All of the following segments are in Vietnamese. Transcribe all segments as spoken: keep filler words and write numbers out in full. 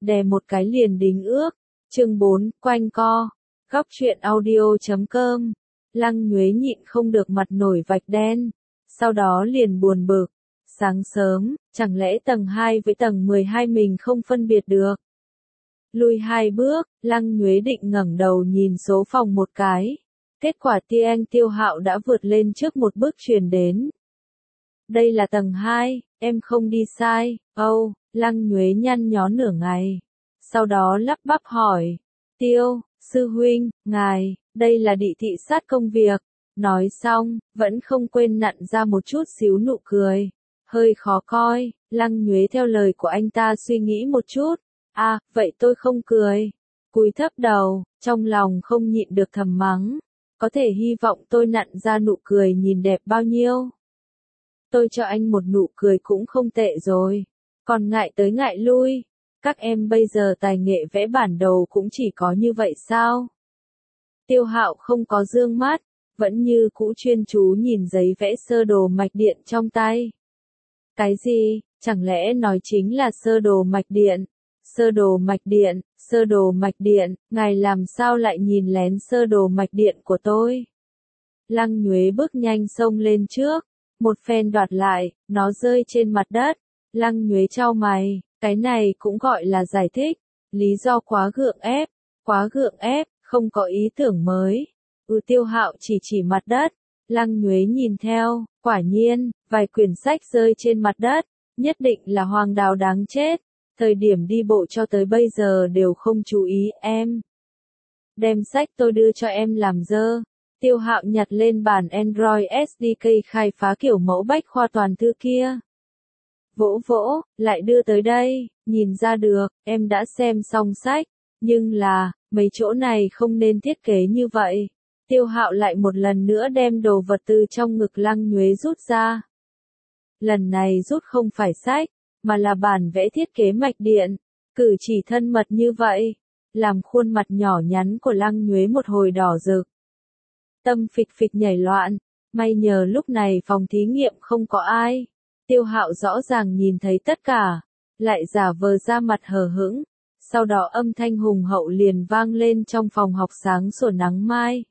đè một cái liền đính ước. Chương bốn, quanh co. Góc truyện audio chấm com. Lăng Nhuế nhịn không được mặt nổi vạch đen, sau đó liền buồn bực. Sáng sớm, chẳng lẽ tầng hai với tầng mười hai mình không phân biệt được? Lùi hai bước, Lăng Nhuế định ngẩng đầu nhìn số phòng một cái. Kết quả tia anh Tiêu Hạo đã vượt lên trước một bước truyền đến. Đây là tầng hai, em không đi sai. Âu, oh, Lăng Nhuế nhăn nhó nửa ngày. Sau đó lắp bắp hỏi. Tiêu, sư huynh, ngài, đây là đi thị sát công việc. Nói xong, vẫn không quên nặn ra một chút xíu nụ cười. Hơi khó coi, Lăng Nhuế theo lời của anh ta suy nghĩ một chút. À, vậy tôi không cười. Cúi thấp đầu, trong lòng không nhịn được thầm mắng. Có thể hy vọng tôi nặn ra nụ cười nhìn đẹp bao nhiêu. Tôi cho anh một nụ cười cũng không tệ rồi. Còn ngại tới ngại lui. Các em bây giờ tài nghệ vẽ bản đồ cũng chỉ có như vậy sao? Tiêu Hạo không có dương mắt, vẫn như cũ chuyên chú nhìn giấy vẽ sơ đồ mạch điện trong tay. Cái gì? Chẳng lẽ nói chính là sơ đồ mạch điện? Sơ đồ mạch điện, sơ đồ mạch điện, ngài làm sao lại nhìn lén sơ đồ mạch điện của tôi? Lăng Nhuế bước nhanh xông lên trước, một phen đoạt lại, nó rơi trên mặt đất. Lăng Nhuế chau mày, cái này cũng gọi là giải thích, lý do quá gượng ép, quá gượng ép, không có ý tưởng mới. Ừ, Tiêu Hạo chỉ chỉ mặt đất, Lăng Nhuế nhìn theo, quả nhiên, vài quyển sách rơi trên mặt đất, nhất định là Hoàng Đào đáng chết. Thời điểm đi bộ cho tới bây giờ đều không chú ý em. Đem sách tôi đưa cho em làm dơ. Tiêu Hạo nhặt lên bản Android ét đê ca khai phá kiểu mẫu bách khoa toàn thư kia. Vỗ vỗ, lại đưa tới đây, nhìn ra được, em đã xem xong sách, nhưng là, mấy chỗ này không nên thiết kế như vậy. Tiêu Hạo lại một lần nữa đem đồ vật từ trong ngực Lăng Nhuế rút ra. Lần này rút không phải sách, mà là bản vẽ thiết kế mạch điện, cử chỉ thân mật như vậy, làm khuôn mặt nhỏ nhắn của Lăng Nhuế một hồi đỏ rực. Tâm phịch phịch nhảy loạn, may nhờ lúc này phòng thí nghiệm không có ai. Tiêu Hạo rõ ràng nhìn thấy tất cả, lại giả vờ ra mặt hờ hững, sau đó âm thanh hùng hậu liền vang lên trong phòng học sáng sủa nắng mai.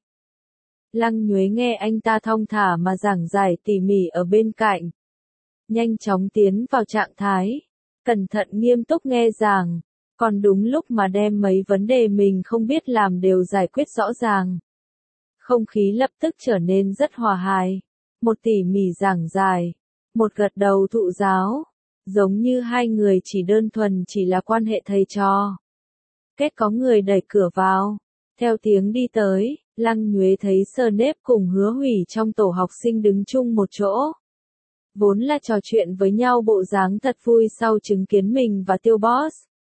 Lăng Nhuế nghe anh ta thong thả mà giảng giải tỉ mỉ ở bên cạnh. Nhanh chóng tiến vào trạng thái, cẩn thận nghiêm túc nghe giảng, còn đúng lúc mà đem mấy vấn đề mình không biết làm đều giải quyết rõ ràng. Không khí lập tức trở nên rất hòa hài, một tỉ mỉ giảng giải, một gật đầu thụ giáo, giống như hai người chỉ đơn thuần chỉ là quan hệ thầy trò. Kết có người đẩy cửa vào, theo tiếng đi tới, Lăng Nhuế thấy Snape cùng Hứa Hủy trong tổ học sinh đứng chung một chỗ. Vốn là trò chuyện với nhau bộ dáng thật vui sau chứng kiến mình và Tiêu Boss.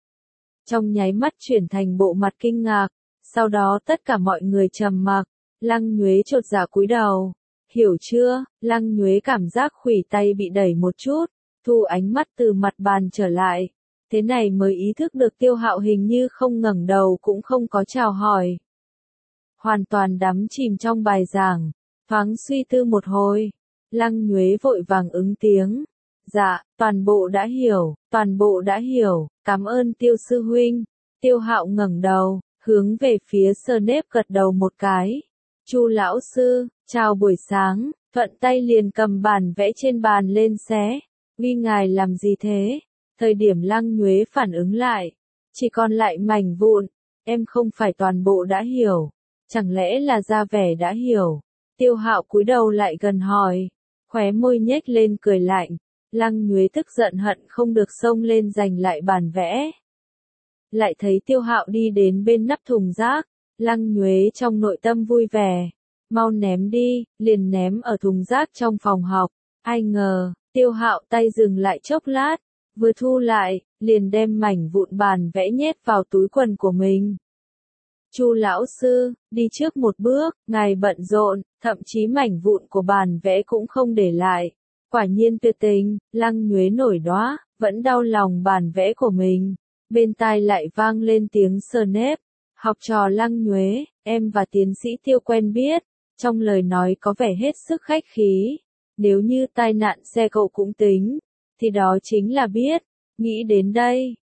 Trong nháy mắt chuyển thành bộ mặt kinh ngạc, sau đó tất cả mọi người trầm mặc, Lăng Nhuế chột dạ cúi đầu. Hiểu chưa? Lăng Nhuế cảm giác khuỷu tay bị đẩy một chút, thu ánh mắt từ mặt bàn trở lại. Thế này mới ý thức được Tiêu Hạo hình như không ngẩng đầu cũng không có chào hỏi. Hoàn toàn đắm chìm trong bài giảng, thoáng suy tư một hồi. Lăng Nhuế vội vàng ứng tiếng. Dạ, toàn bộ đã hiểu, toàn bộ đã hiểu, cảm ơn Tiêu sư huynh. Tiêu Hạo ngẩng đầu, hướng về phía Snape gật đầu một cái. Chu lão sư, chào buổi sáng, thuận tay liền cầm bản vẽ trên bàn lên xé. Uy ngài làm gì thế? Thời điểm Lăng Nhuế phản ứng lại, chỉ còn lại mảnh vụn. Em không phải toàn bộ đã hiểu, chẳng lẽ là ra vẻ đã hiểu? Tiêu Hạo cúi đầu lại gần hỏi, khóe môi nhếch lên cười lạnh. Lăng Nhuế tức giận hận không được xông lên giành lại bản vẽ. Lại thấy Tiêu Hạo đi đến bên nắp thùng rác, Lăng Nhuế trong nội tâm vui vẻ. Mau ném đi, liền ném ở thùng rác trong phòng học. Ai ngờ, Tiêu Hạo tay dừng lại chốc lát, vừa thu lại, liền đem mảnh vụn bản vẽ nhét vào túi quần của mình. Chu lão sư, đi trước một bước, ngài bận rộn, thậm chí mảnh vụn của bản vẽ cũng không để lại. Quả nhiên tuyệt tình, Lăng Nhuế nổi đóa, vẫn đau lòng bản vẽ của mình. Bên tai lại vang lên tiếng Snape. Học trò Lăng Nhuế, em và tiến sĩ Tiêu quen biết. Trong lời nói có vẻ hết sức khách khí. Nếu như tai nạn xe cộ cũng tính, thì đó chính là biết. Nghĩ đến đây,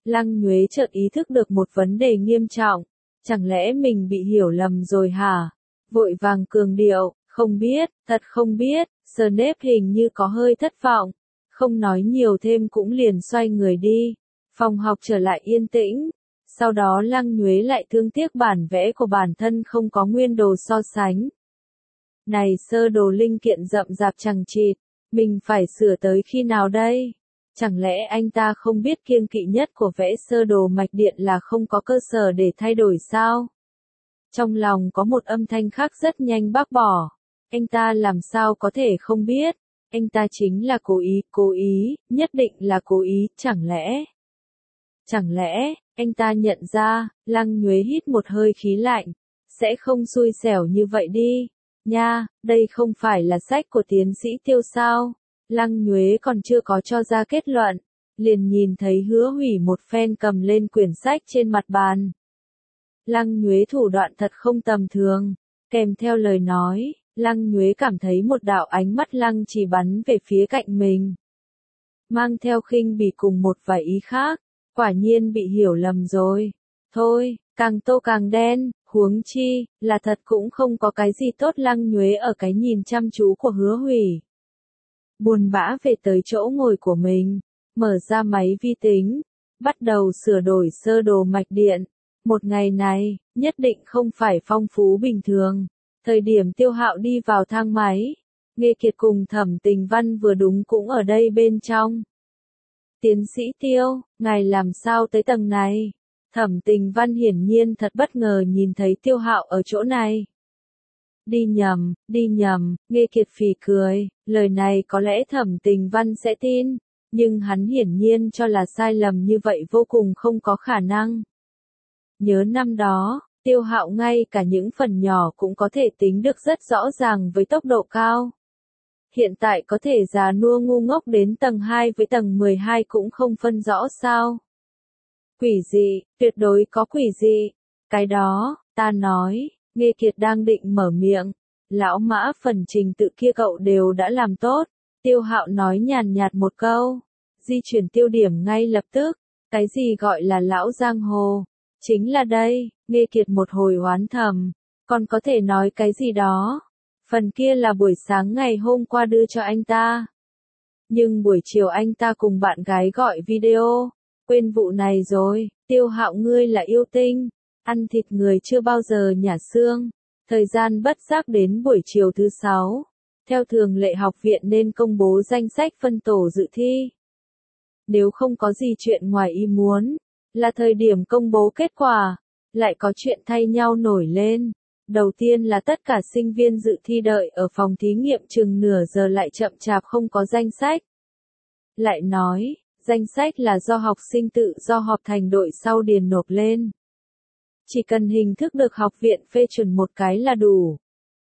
Lăng Nhuế chợt ý thức được một vấn đề nghiêm trọng. Chẳng lẽ mình bị hiểu lầm rồi hả? Vội vàng cường điệu, không biết, thật không biết. Snape hình như có hơi thất vọng. Không nói nhiều thêm cũng liền xoay người đi. Phòng học trở lại yên tĩnh. Sau đó Lăng Nhuế lại thương tiếc bản vẽ của bản thân không có nguyên đồ so sánh. Này sơ đồ linh kiện rậm rạp chằng chịt, mình phải sửa tới khi nào đây? Chẳng lẽ anh ta không biết kiêng kỵ nhất của vẽ sơ đồ mạch điện là không có cơ sở để thay đổi sao? Trong lòng có một âm thanh khác rất nhanh bác bỏ. Anh ta làm sao có thể không biết? Anh ta chính là cố ý, cố ý, nhất định là cố ý, chẳng lẽ? Chẳng lẽ, anh ta nhận ra, Lăng Nhuế hít một hơi khí lạnh, sẽ không xui xẻo như vậy đi. Nha, đây không phải là sách của tiến sĩ Tiêu sao? Lăng Nhuế còn chưa có cho ra kết luận, liền nhìn thấy Hứa Hủy một phen cầm lên quyển sách trên mặt bàn. Lăng Nhuế thủ đoạn thật không tầm thường, kèm theo lời nói, Lăng Nhuế cảm thấy một đạo ánh mắt Lăng chỉ bắn về phía cạnh mình. Mang theo khinh bỉ cùng một vài ý khác, quả nhiên bị hiểu lầm rồi. Thôi, càng tô càng đen, huống chi, là thật cũng không có cái gì tốt. Lăng Nhuế ở cái nhìn chăm chú của Hứa Hủy. Buồn bã về tới chỗ ngồi của mình, mở ra máy vi tính, bắt đầu sửa đổi sơ đồ mạch điện. Một ngày này, nhất định không phải phong phú bình thường. Thời điểm Tiêu Hạo đi vào thang máy, Nghê Kiệt cùng Thẩm Tình Văn vừa đúng cũng ở đây bên trong. Tiến sĩ Tiêu, ngài làm sao tới tầng này? Thẩm Tình Văn hiển nhiên thật bất ngờ nhìn thấy Tiêu Hạo ở chỗ này. Đi nhầm, đi nhầm, Nghê Kiệt phì cười, lời này có lẽ Thẩm Tình Văn sẽ tin, nhưng hắn hiển nhiên cho là sai lầm như vậy vô cùng không có khả năng. Nhớ năm đó, Tiêu Hạo ngay cả những phần nhỏ cũng có thể tính được rất rõ ràng với tốc độ cao. Hiện tại có thể già nua ngu ngốc đến tầng hai với tầng mười hai cũng không phân rõ sao. Quỷ dị, tuyệt đối có quỷ dị. Cái đó, ta nói, Nghê Kiệt đang định mở miệng. Lão Mã phần trình tự kia cậu đều đã làm tốt. Tiêu Hạo nói nhàn nhạt một câu. Di chuyển tiêu điểm ngay lập tức. Cái gì gọi là lão giang hồ? Chính là đây, Nghê Kiệt một hồi oán thầm. Còn có thể nói cái gì đó? Phần kia là buổi sáng ngày hôm qua đưa cho anh ta. Nhưng buổi chiều anh ta cùng bạn gái gọi video. Quên vụ này rồi, Tiêu Hạo ngươi là yêu tinh. Ăn thịt người chưa bao giờ nhả xương. Thời gian bất giác đến buổi chiều thứ sáu. Theo thường lệ học viện nên công bố danh sách phân tổ dự thi. Nếu không có gì chuyện ngoài ý muốn, là thời điểm công bố kết quả, lại có chuyện thay nhau nổi lên. Đầu tiên là tất cả sinh viên dự thi đợi ở phòng thí nghiệm chừng nửa giờ lại chậm chạp không có danh sách. Lại nói, danh sách là do học sinh tự do họp thành đội sau điền nộp lên. Chỉ cần hình thức được học viện phê chuẩn một cái là đủ.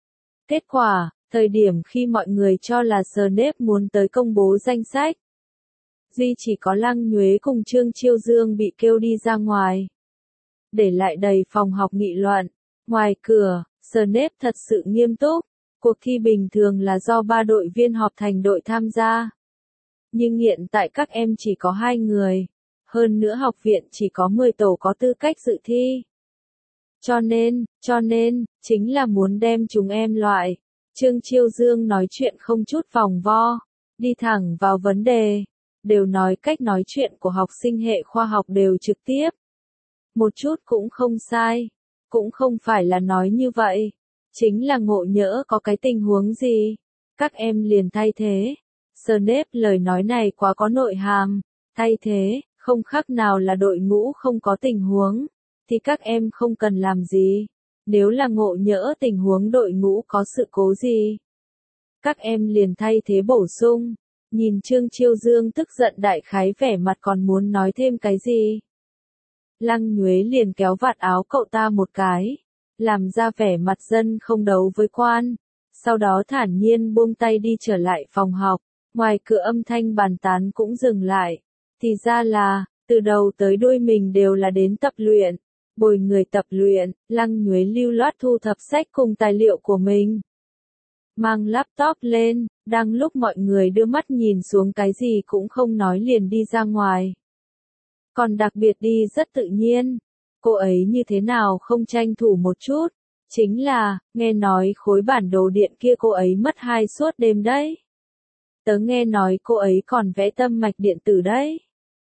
Kết quả, thời điểm khi mọi người cho là Snape muốn tới công bố danh sách, duy chỉ có Lăng Nhuế cùng Trương Chiêu Dương bị kêu đi ra ngoài. Để lại đầy phòng học nghị luận. Ngoài cửa, Snape thật sự nghiêm túc. Cuộc thi bình thường là do ba đội viên họp thành đội tham gia. Nhưng hiện tại các em chỉ có hai người. Hơn nữa học viện chỉ có mười tổ có tư cách dự thi. Cho nên, cho nên, chính là muốn đem chúng em loại. Trương Chiêu Dương nói chuyện không chút vòng vo. Đi thẳng vào vấn đề. Đều nói cách nói chuyện của học sinh hệ khoa học đều trực tiếp. Một chút cũng không sai. Cũng không phải là nói như vậy. Chính là ngộ nhỡ có cái tình huống gì. Các em liền thay thế. Snape lời nói này quá có nội hàm. Thay thế, không khác nào là đội ngũ không có tình huống. Thì các em không cần làm gì. Nếu là ngộ nhỡ tình huống đội ngũ có sự cố gì. Các em liền thay thế bổ sung. Nhìn Trương Chiêu Dương tức giận đại khái vẻ mặt còn muốn nói thêm cái gì. Lăng Nhuế liền kéo vạt áo cậu ta một cái. Làm ra vẻ mặt dân không đấu với quan. Sau đó thản nhiên buông tay đi trở lại phòng học. Ngoài cửa âm thanh bàn tán cũng dừng lại. Thì ra là, từ đầu tới đuôi mình đều là đến tập luyện. Bồi người tập luyện, Lăng Nhuế lưu loát thu thập sách cùng tài liệu của mình. Mang laptop lên, đang lúc mọi người đưa mắt nhìn xuống cái gì cũng không nói liền đi ra ngoài. còn đặc biệt đi rất tự nhiên. Cô ấy như thế nào không tranh thủ một chút, chính là, nghe nói khối bản đồ điện kia cô ấy mất hai suốt đêm đấy. Tớ nghe nói cô ấy còn vẽ tâm mạch điện tử đấy.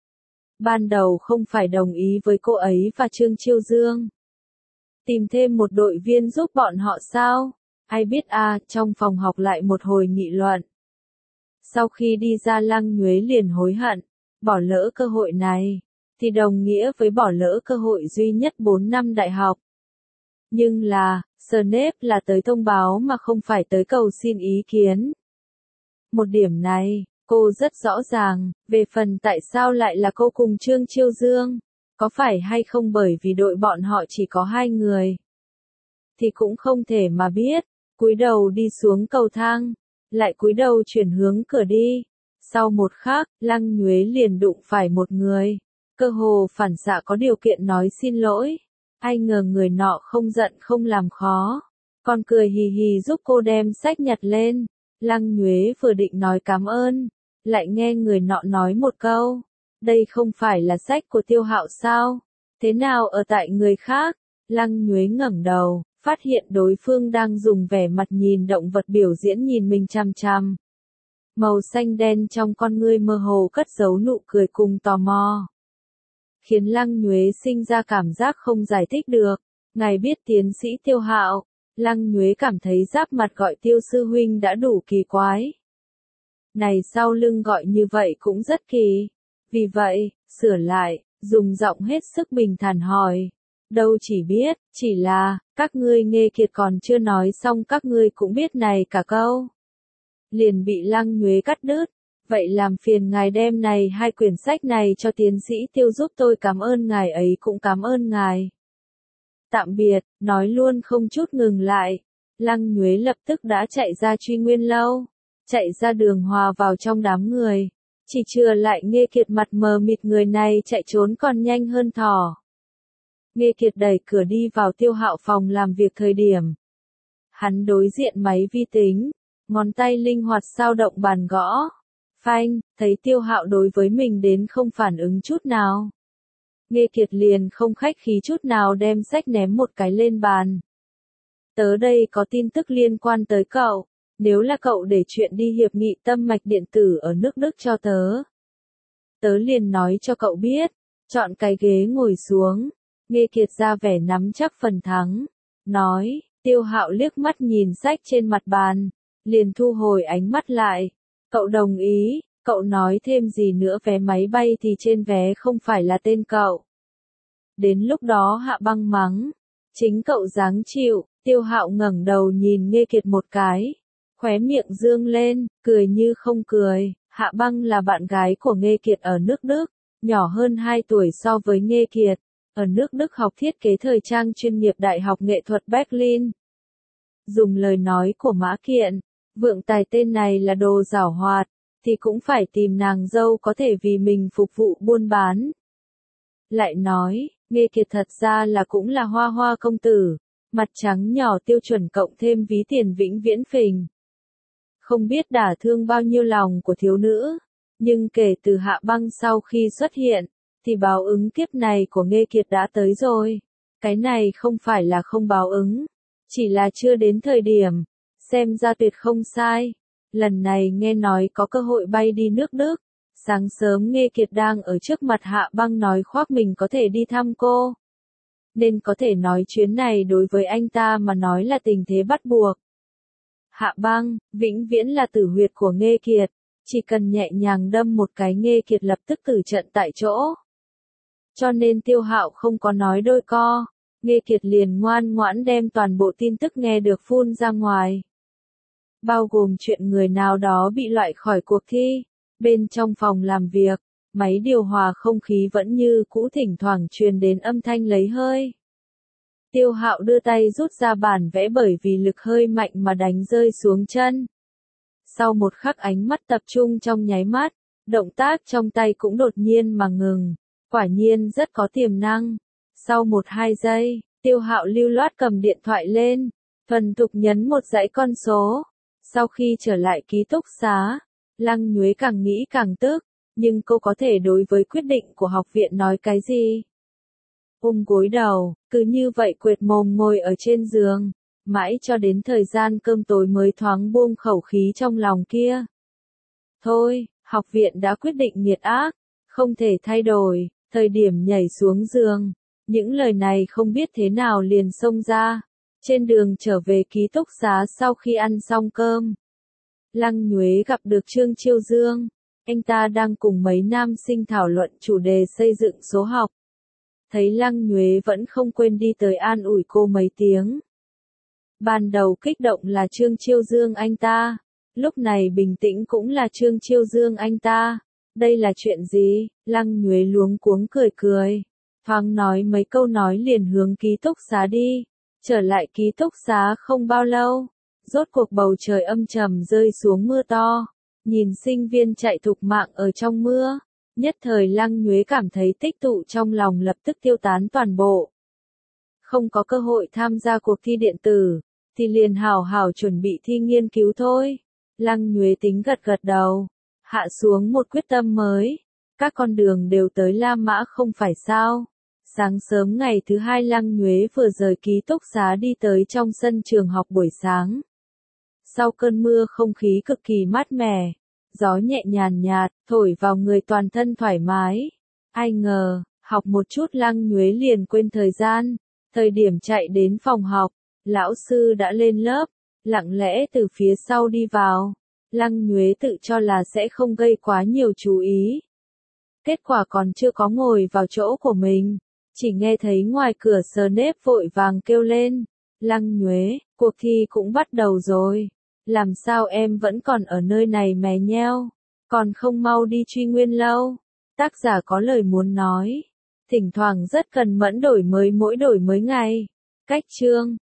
Ban đầu không phải đồng ý với cô ấy và Trương Chiêu Dương. Tìm thêm một đội viên giúp bọn họ sao? Ai biết à, trong phòng học lại một hồi nghị luận. Sau khi đi ra Lăng Nhuế liền hối hận, bỏ lỡ cơ hội này, thì đồng nghĩa với bỏ lỡ cơ hội duy nhất bốn năm đại học. Nhưng là, Snape là tới thông báo mà không phải tới cầu xin ý kiến. Một điểm này, cô rất rõ ràng, về phần tại sao lại là cô cùng Trương Chiêu Dương, có phải hay không bởi vì đội bọn họ chỉ có hai người. Thì cũng không thể mà biết, cúi đầu đi xuống cầu thang, lại cúi đầu chuyển hướng cửa đi. Sau một khắc, Lăng Nhuế liền đụng phải một người, cơ hồ phản xạ có điều kiện nói xin lỗi. Ai ngờ người nọ không giận không làm khó, còn cười hì hì giúp cô đem sách nhặt lên. Lăng Nhuế vừa định nói cảm ơn, lại nghe người nọ nói một câu, đây không phải là sách của Tiêu Hạo sao, thế nào ở tại người khác. Lăng Nhuế ngẩng đầu, phát hiện đối phương đang dùng vẻ mặt nhìn động vật biểu diễn nhìn mình chằm chằm. Màu xanh đen trong con ngươi mơ hồ cất giấu nụ cười cùng tò mò, khiến Lăng Nhuế sinh ra cảm giác không giải thích được. Ngài biết tiến sĩ Tiêu Hạo? Lăng Nhuế cảm thấy giáp mặt gọi Tiêu sư huynh đã đủ kỳ quái. Này sau lưng gọi như vậy cũng rất kỳ. Vì vậy, sửa lại, dùng giọng hết sức bình thản hỏi. Đâu chỉ biết, chỉ là, các ngươi Nghê Kiệt còn chưa nói xong các ngươi cũng biết này cả câu. Liền bị Lăng Nhuế cắt đứt. Vậy làm phiền ngài đem này hai quyển sách này cho tiến sĩ Tiêu giúp tôi, cảm ơn ngài ấy cũng cảm ơn ngài. Tạm biệt, nói luôn không chút ngừng lại. Lăng Nhuế lập tức đã chạy ra Truy Nguyên lâu, chạy ra đường hòa vào trong đám người. Chỉ chừa lại Nghê Kiệt mặt mờ mịt, người này chạy trốn còn nhanh hơn thỏ. Nghê Kiệt đẩy cửa đi vào Tiêu Hạo phòng làm việc thời điểm. Hắn đối diện máy vi tính, ngón tay linh hoạt sao động bàn gõ. Phanh, thấy Tiêu Hạo đối với mình đến không phản ứng chút nào. Nghê Kiệt liền không khách khí chút nào đem sách ném một cái lên bàn. Tớ đây có tin tức liên quan tới cậu, nếu là cậu để chuyện đi hiệp nghị tâm mạch điện tử ở nước Đức cho tớ. Tớ liền nói cho cậu biết, chọn cái ghế ngồi xuống. Nghê Kiệt ra vẻ nắm chắc phần thắng, nói. Tiêu Hạo liếc mắt nhìn sách trên mặt bàn, liền thu hồi ánh mắt lại. Cậu đồng ý, cậu nói thêm gì nữa, vé máy bay thì trên vé không phải là tên cậu. Đến lúc đó Hạ Băng mắng, chính cậu giáng chịu. Tiêu Hạo ngẩng đầu nhìn Nghê Kiệt một cái, khóe miệng dương lên, cười như không cười. Hạ Băng là bạn gái của Nghê Kiệt ở nước Đức, nhỏ hơn hai tuổi so với Nghê Kiệt, ở nước Đức học thiết kế thời trang chuyên nghiệp Đại học Nghệ thuật Berlin. Dùng lời nói của Mã Kiện, vượng tài tên này là đồ giảo hoạt, thì cũng phải tìm nàng dâu có thể vì mình phục vụ buôn bán. Lại nói, Nghê Kiệt thật ra là cũng là hoa hoa công tử, mặt trắng nhỏ tiêu chuẩn cộng thêm ví tiền vĩnh viễn phình. Không biết đả thương bao nhiêu lòng của thiếu nữ, nhưng kể từ Hạ Băng sau khi xuất hiện, thì báo ứng kiếp này của Nghê Kiệt đã tới rồi. Cái này không phải là không báo ứng, chỉ là chưa đến thời điểm, xem ra tuyệt không sai. Lần này nghe nói có cơ hội bay đi nước Đức, sáng sớm Nghê Kiệt đang ở trước mặt Hạ Băng nói khoác mình có thể đi thăm cô. Nên có thể nói chuyến này đối với anh ta mà nói là tình thế bắt buộc. Hạ Băng, vĩnh viễn là tử huyệt của Nghê Kiệt, chỉ cần nhẹ nhàng đâm một cái Nghê Kiệt lập tức tử trận tại chỗ. Cho nên Tiêu Hạo không có nói đôi co, Nghê Kiệt liền ngoan ngoãn đem toàn bộ tin tức nghe được phun ra ngoài. Bao gồm chuyện người nào đó bị loại khỏi cuộc thi. Bên trong phòng làm việc, máy điều hòa không khí vẫn như cũ, thỉnh thoảng truyền đến âm thanh lấy hơi. Tiêu Hạo đưa tay rút ra bản vẽ bởi vì lực hơi mạnh mà đánh rơi xuống chân. Sau một khắc ánh mắt tập trung trong nháy mắt, động tác trong tay cũng đột nhiên mà ngừng. Quả nhiên rất có tiềm năng. Sau một hai giây, Tiêu Hạo lưu loát cầm điện thoại lên, thuần thục nhấn một dãy con số. Sau khi trở lại ký túc xá, Lăng Nhuế càng nghĩ càng tức, nhưng cô có thể đối với quyết định của học viện nói cái gì? Ôm gối đầu, cứ như vậy quệt mồm ngồi ở trên giường, mãi cho đến thời gian cơm tối mới thoáng buông khẩu khí trong lòng kia. Thôi, học viện đã quyết định nghiệt ác, không thể thay đổi, thời điểm nhảy xuống giường, những lời này không biết thế nào liền xông ra. Trên đường trở về ký túc xá sau khi ăn xong cơm, Lăng Nhuế gặp được Trương Chiêu Dương, anh ta đang cùng mấy nam sinh thảo luận chủ đề xây dựng số học. Thấy Lăng Nhuế vẫn không quên đi tới an ủi cô mấy tiếng. Ban đầu kích động là Trương Chiêu Dương anh ta, lúc này bình tĩnh cũng là Trương Chiêu Dương anh ta. Đây là chuyện gì? Lăng Nhuế luống cuống cười cười, thoáng nói mấy câu nói liền hướng ký túc xá đi. Trở lại ký túc xá không bao lâu, rốt cuộc bầu trời âm trầm rơi xuống mưa to, nhìn sinh viên chạy thục mạng ở trong mưa, nhất thời Lăng Nhuế cảm thấy tích tụ trong lòng lập tức tiêu tán toàn bộ. Không có cơ hội tham gia cuộc thi điện tử, thì liền hào hào chuẩn bị thi nghiên cứu thôi. Lăng Nhuế tính gật gật đầu, hạ xuống một quyết tâm mới. Các con đường đều tới La Mã không phải sao? Sáng sớm ngày thứ hai Lăng Nhuế vừa rời ký túc xá đi tới trong sân trường học buổi sáng. Sau cơn mưa không khí cực kỳ mát mẻ, gió nhẹ nhàn nhạt, thổi vào người toàn thân thoải mái. Ai ngờ, học một chút Lăng Nhuế liền quên thời gian, thời điểm chạy đến phòng học, lão sư đã lên lớp, lặng lẽ từ phía sau đi vào. Lăng Nhuế tự cho là sẽ không gây quá nhiều chú ý. Kết quả còn chưa có ngồi vào chỗ của mình, chỉ nghe thấy ngoài cửa Snape vội vàng kêu lên. Lăng Nhuế, cuộc thi cũng bắt đầu rồi. Làm sao em vẫn còn ở nơi này mè nheo, còn không mau đi truy nguyên lâu. Tác giả có lời muốn nói, thỉnh thoảng rất cần mẫn đổi mới mỗi đổi mới ngày. Cách chương